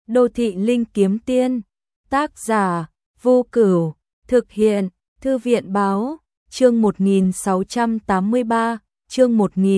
Đô thị linh kiếm tiên. Tác giả Vô Cửu. Thực hiện Thư viện báo. Chương 1683. Chương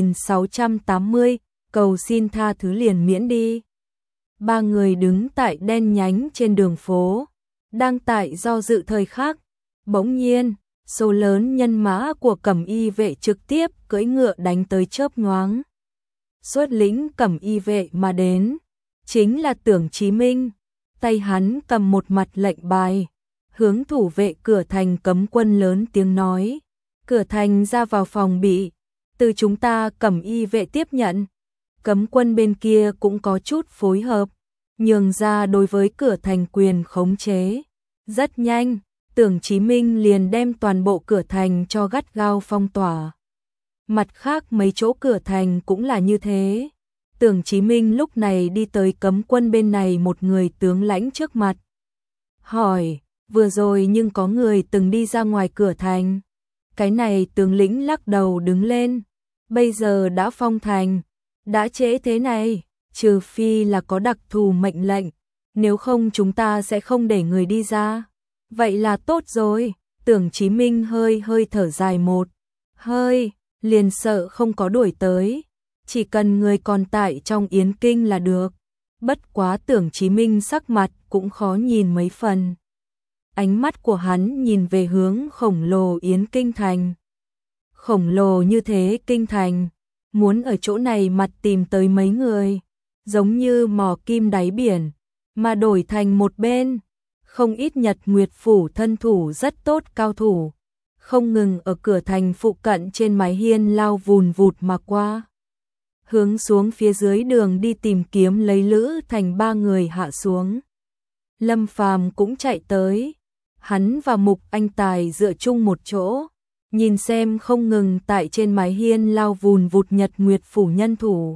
1680. Cầu xin tha thứ liền miễn đi. Ba người đứng tại đen nhánh trên đường phố, đang tại do dự thời khắc. Bỗng nhiên, số lớn nhân mã của Cẩm Y vệ trực tiếp cưỡi ngựa đánh tới chớp nhoáng. Xuất lĩnh Cẩm Y vệ mà đến chính là Tưởng Chí Minh. Tay hắn cầm một mặt lệnh bài, hướng thủ vệ cửa thành cấm quân lớn tiếng nói: cửa thành ra vào phòng bị từ chúng ta Cẩm Y vệ tiếp nhận. Cấm quân bên kia cũng có chút phối hợp, nhường ra đối với cửa thành quyền khống chế. Rất nhanh, Tưởng Chí Minh liền đem toàn bộ cửa thành cho gắt gao phong tỏa. Mặt khác mấy chỗ cửa thành cũng là như thế. Tưởng Chí Minh lúc này đi tới cấm quân bên này một người tướng lãnh trước mặt. Hỏi, vừa rồi nhưng có người từng đi ra ngoài cửa thành. Cái này tướng lĩnh lắc đầu đứng lên. Bây giờ đã phong thành, đã trễ thế này, trừ phi là có đặc thù mệnh lệnh, nếu không chúng ta sẽ không để người đi ra. Vậy là tốt rồi. Tưởng Chí Minh hơi thở dài một hơi, liền sợ không có đuổi tới. Chỉ cần người còn tại trong Yến Kinh là được. Bất quá Tưởng Chí Minh sắc mặt cũng khó nhìn mấy phần. Ánh mắt của hắn nhìn về hướng khổng lồ Yến Kinh thành. Khổng lồ như thế kinh thành, muốn ở chỗ này mặt tìm tới mấy người, giống như mò kim đáy biển, mà đổi thành một bên, không ít Nhật Nguyệt phủ thân thủ rất tốt cao thủ, không ngừng ở cửa thành phụ cận trên mái hiên lao vùn vụt mà qua. Hướng xuống phía dưới đường đi tìm kiếm lấy Lữ Thành ba người hạ xuống. Lâm Phàm cũng chạy tới, hắn và Mục Anh Tài dựa chung một chỗ, nhìn xem không ngừng tại trên mái hiên lao vùn vụt Nhật Nguyệt phủ nhân thủ.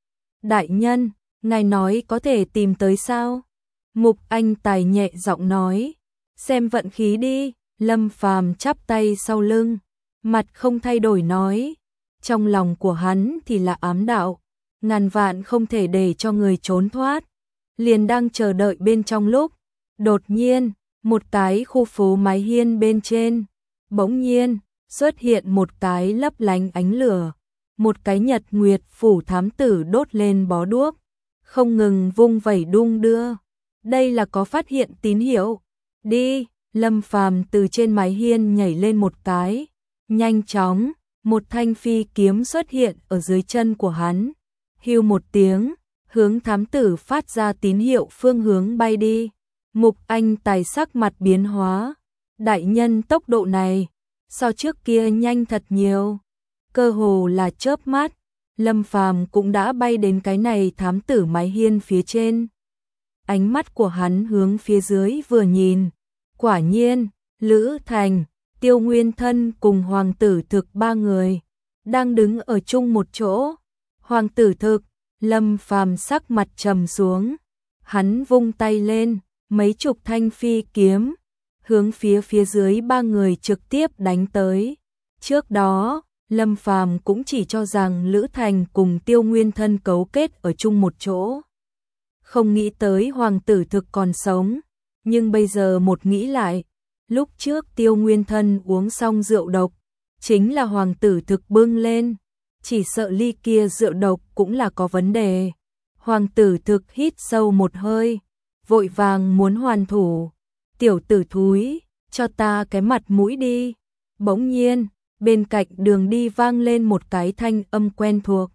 Đại nhân, ngài nói có thể tìm tới sao? Mục Anh Tài nhẹ giọng nói, xem vận khí đi. Lâm Phàm chắp tay sau lưng, mặt không thay đổi nói, trong lòng của hắn thì là ám đạo, ngàn vạn không thể để cho người trốn thoát. Liền đang chờ đợi bên trong lúc, đột nhiên, một cái khu phố mái hiên bên trên, bỗng nhiên xuất hiện một cái lấp lánh ánh lửa, một cái Nhật Nguyệt phủ thám tử đốt lên bó đuốc, không ngừng vung vẩy đung đưa. Đây là có phát hiện tín hiệu. Đi. Lâm Phàm từ trên mái hiên nhảy lên một cái, nhanh chóng, một thanh phi kiếm xuất hiện ở dưới chân của hắn. Hưu một tiếng, hướng thám tử phát ra tín hiệu phương hướng bay đi. Mục Anh Tài sắc mặt biến hóa. Đại nhân, tốc độ này so trước kia nhanh thật nhiều, cơ hồ là chớp mắt, Lâm Phàm cũng đã bay đến cái này thám tử mái hiên phía trên. Ánh mắt của hắn hướng phía dưới vừa nhìn, quả nhiên, Lữ Thành, Tiêu Nguyên Thân cùng Hoàng tử Thực ba người đang đứng ở chung một chỗ. Hoàng tử Thực, Lâm Phàm sắc mặt trầm xuống, hắn vung tay lên, mấy chục thanh phi kiếm hướng phía dưới ba người trực tiếp đánh tới. Trước đó, Lâm Phàm cũng chỉ cho rằng Lữ Thành cùng Tiêu Nguyên Thân cấu kết ở chung một chỗ, không nghĩ tới Hoàng tử Thực còn sống. Nhưng bây giờ một nghĩ lại, lúc trước Tiêu Nguyên Thân uống xong rượu độc, chính là Hoàng tử Thực bưng lên, chỉ sợ ly kia rượu độc cũng là có vấn đề. Hoàng tử Thực hít sâu một hơi, vội vàng muốn hoàn thủ. Tiểu tử thúi, cho ta cái mặt mũi đi. Bỗng nhiên, bên cạnh đường đi vang lên một cái thanh âm quen thuộc.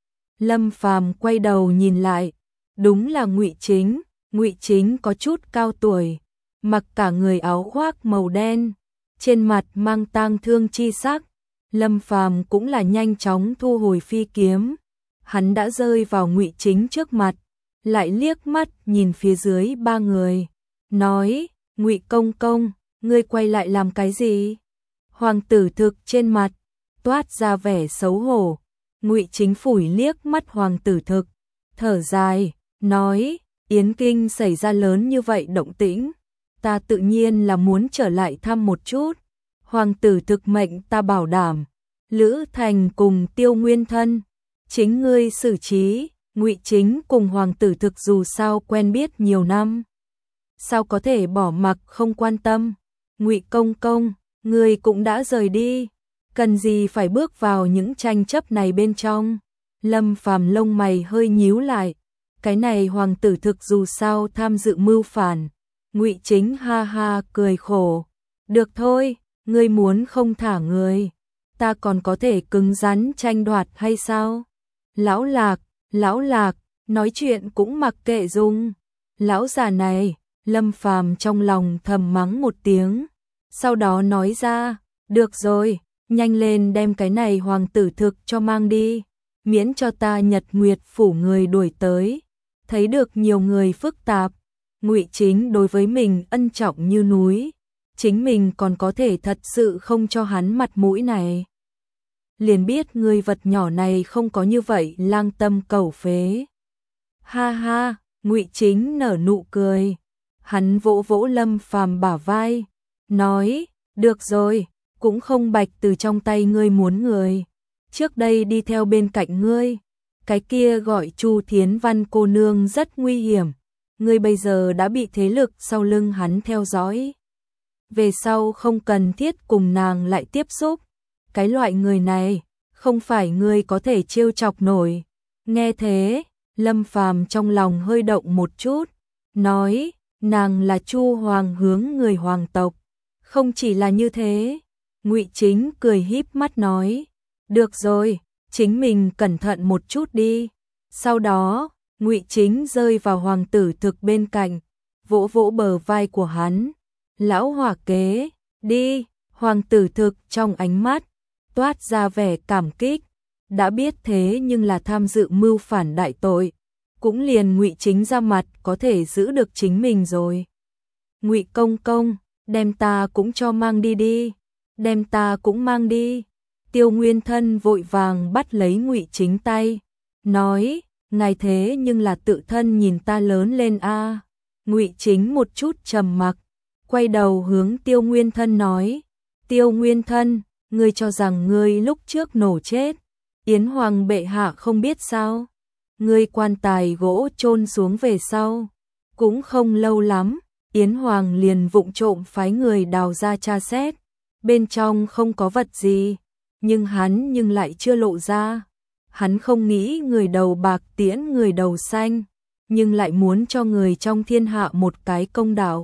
Lâm Phàm quay đầu nhìn lại, đúng là Ngụy Chính. Ngụy Chính có chút cao tuổi, mặc cả người áo khoác màu đen, trên mặt mang tang thương chi sắc. Lâm Phàm cũng là nhanh chóng thu hồi phi kiếm, hắn đã rơi vào Ngụy Chính trước mặt, lại liếc mắt nhìn phía dưới ba người, nói: Ngụy công công, ngươi quay lại làm cái gì? Hoàng tử Thực trên mặt toát ra vẻ xấu hổ. Ngụy Chính phủi liếc mắt Hoàng tử Thực, thở dài, nói: Yến Kinh xảy ra lớn như vậy động tĩnh, ta tự nhiên là muốn trở lại thăm một chút. Hoàng tử Thực mệnh ta bảo đảm, Lữ Thành cùng Tiêu Nguyên Thân, chính ngươi xử trí. Ngụy Chính cùng hoàng tử Thực dù sao quen biết nhiều năm, sao có thể bỏ mặc không quan tâm. Ngụy công công, người cũng đã rời đi, cần gì phải bước vào những tranh chấp này bên trong. Lâm Phàm lông mày hơi nhíu lại, cái này hoàng tử Thực dù sao tham dự mưu phản. Ngụy Chính ha ha cười khổ, được thôi, ngươi muốn không thả người, ta còn có thể cứng rắn tranh đoạt hay sao? Lão Lạc, nói chuyện cũng mặc kệ Dung. Lão già này, Lâm Phàm trong lòng thầm mắng một tiếng, sau đó nói ra, được rồi, nhanh lên đem cái này hoàng tử Thực cho mang đi, miễn cho ta Nhật Nguyệt phủ người đuổi tới. Thấy được nhiều người phức tạp, Ngụy Chính đối với mình ân trọng như núi, chính mình còn có thể thật sự không cho hắn mặt mũi này. Liền biết người vật nhỏ này không có như vậy lang tâm cầu phế. Ha ha, Ngụy Chính nở nụ cười, hắn vỗ vỗ Lâm Phàm bả vai, nói, được rồi, cũng không bạch từ trong tay ngươi muốn người. Trước đây đi theo bên cạnh ngươi, cái kia gọi Chu Thiến Văn cô nương rất nguy hiểm, ngươi bây giờ đã bị thế lực sau lưng hắn theo dõi. Về sau không cần thiết cùng nàng lại tiếp xúc, cái loại người này, không phải ngươi có thể trêu chọc nổi. Nghe thế, Lâm Phàm trong lòng hơi động một chút, nói, nàng là Chu Hoàng hướng người hoàng tộc. Không chỉ là như thế, Ngụy Chính cười híp mắt nói, được rồi, chính mình cẩn thận một chút đi. Sau đó, Ngụy Chính rơi vào hoàng tử Thực bên cạnh, vỗ vỗ bờ vai của hắn, lão hỏa kế, đi. Hoàng tử Thực trong ánh mắt toát ra vẻ cảm kích, đã biết thế nhưng là tham dự mưu phản đại tội, cũng liền Ngụy Chính ra mặt có thể giữ được chính mình rồi. Ngụy công công, đem ta cũng cho mang đi đi, đem ta cũng mang đi. Tiêu Nguyên Thân vội vàng bắt lấy Ngụy Chính tay, nói, ngài thế nhưng là tự thân nhìn ta lớn lên a. Ngụy Chính một chút trầm mặc, quay đầu hướng Tiêu Nguyên Thân nói, Tiêu Nguyên Thân, ngươi cho rằng ngươi lúc trước nổ chết, Yến Hoàng bệ hạ không biết sao? Ngươi quan tài gỗ chôn xuống về sau, cũng không lâu lắm, Yến Hoàng liền vụng trộm phái người đào ra tra xét, bên trong không có vật gì, nhưng hắn lại chưa lộ ra. Hắn không nghĩ người đầu bạc tiễn người đầu xanh, nhưng lại muốn cho người trong thiên hạ một cái công đạo.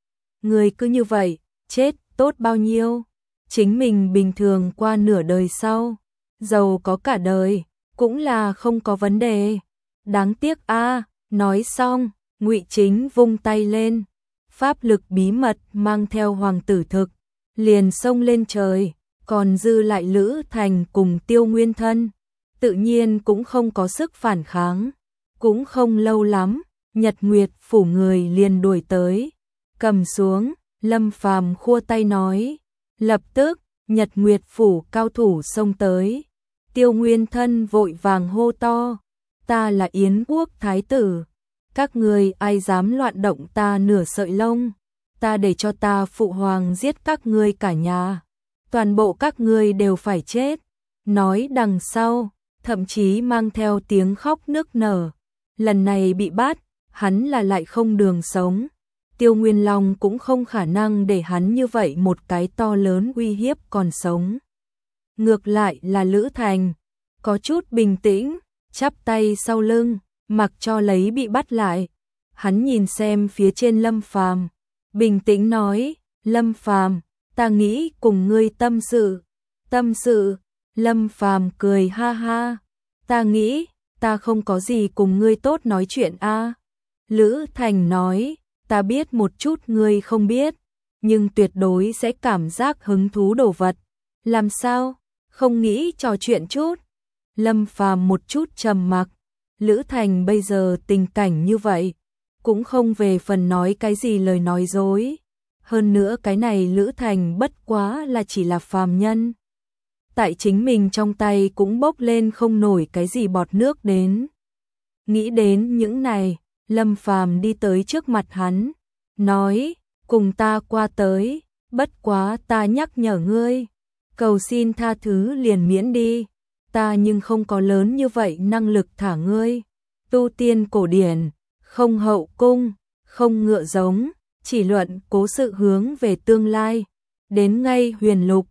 Người cứ như vậy, chết tốt bao nhiêu, chính mình bình thường qua nửa đời sau, giàu có cả đời, cũng là không có vấn đề. Đáng tiếc a. Nói xong, Ngụy Chính vung tay lên, pháp lực bí mật mang theo hoàng tử Thực, liền xông lên trời, còn dư lại Lữ Thành cùng Tiêu Nguyên Thân, tự nhiên cũng không có sức phản kháng. Cũng không lâu lắm, Nhật Nguyệt phủ người liền đuổi tới, cầm xuống, Lâm Phàm khua tay nói, lập tức, Nhật Nguyệt phủ cao thủ xông tới. Tiêu Nguyên Thân vội vàng hô to, ta là Yến quốc thái tử, các người ai dám loạn động ta nửa sợi lông, ta để cho ta phụ hoàng giết các ngươi cả nhà, toàn bộ các ngươi đều phải chết. Nói đằng sau, thậm chí mang theo tiếng khóc nức nở, lần này bị bắt, hắn là lại không đường sống. Tiêu Nguyên Long cũng không khả năng để hắn như vậy một cái to lớn uy hiếp còn sống. Ngược lại là Lữ Thành, có chút bình tĩnh, chắp tay sau lưng, mặc cho lấy bị bắt lại. Hắn nhìn xem phía trên Lâm Phàm, bình tĩnh nói, Lâm Phàm, ta nghĩ cùng ngươi tâm sự. Tâm sự? Lâm Phàm cười ha ha, ta nghĩ, ta không có gì cùng ngươi tốt nói chuyện a. Lữ Thành nói, ta biết một chút ngươi không biết, nhưng tuyệt đối sẽ cảm giác hứng thú đồ vật. Làm sao? Không nghĩ trò chuyện chút? Lâm Phàm một chút trầm mặc, Lữ Thành bây giờ tình cảnh như vậy, cũng không về phần nói cái gì lời nói dối. Hơn nữa cái này Lữ Thành bất quá là chỉ là phàm nhân, tại chính mình trong tay cũng bốc lên không nổi cái gì bọt nước đến. Nghĩ đến những này, Lâm Phàm đi tới trước mặt hắn, nói, cùng ta qua tới, bất quá ta nhắc nhở ngươi, cầu xin tha thứ liền miễn đi, ta nhưng không có lớn như vậy năng lực thả ngươi. tu tiên cổ điển, không hậu cung, không ngựa giống, chỉ luận cố sự hướng về tương lai. Đến ngay huyền lục,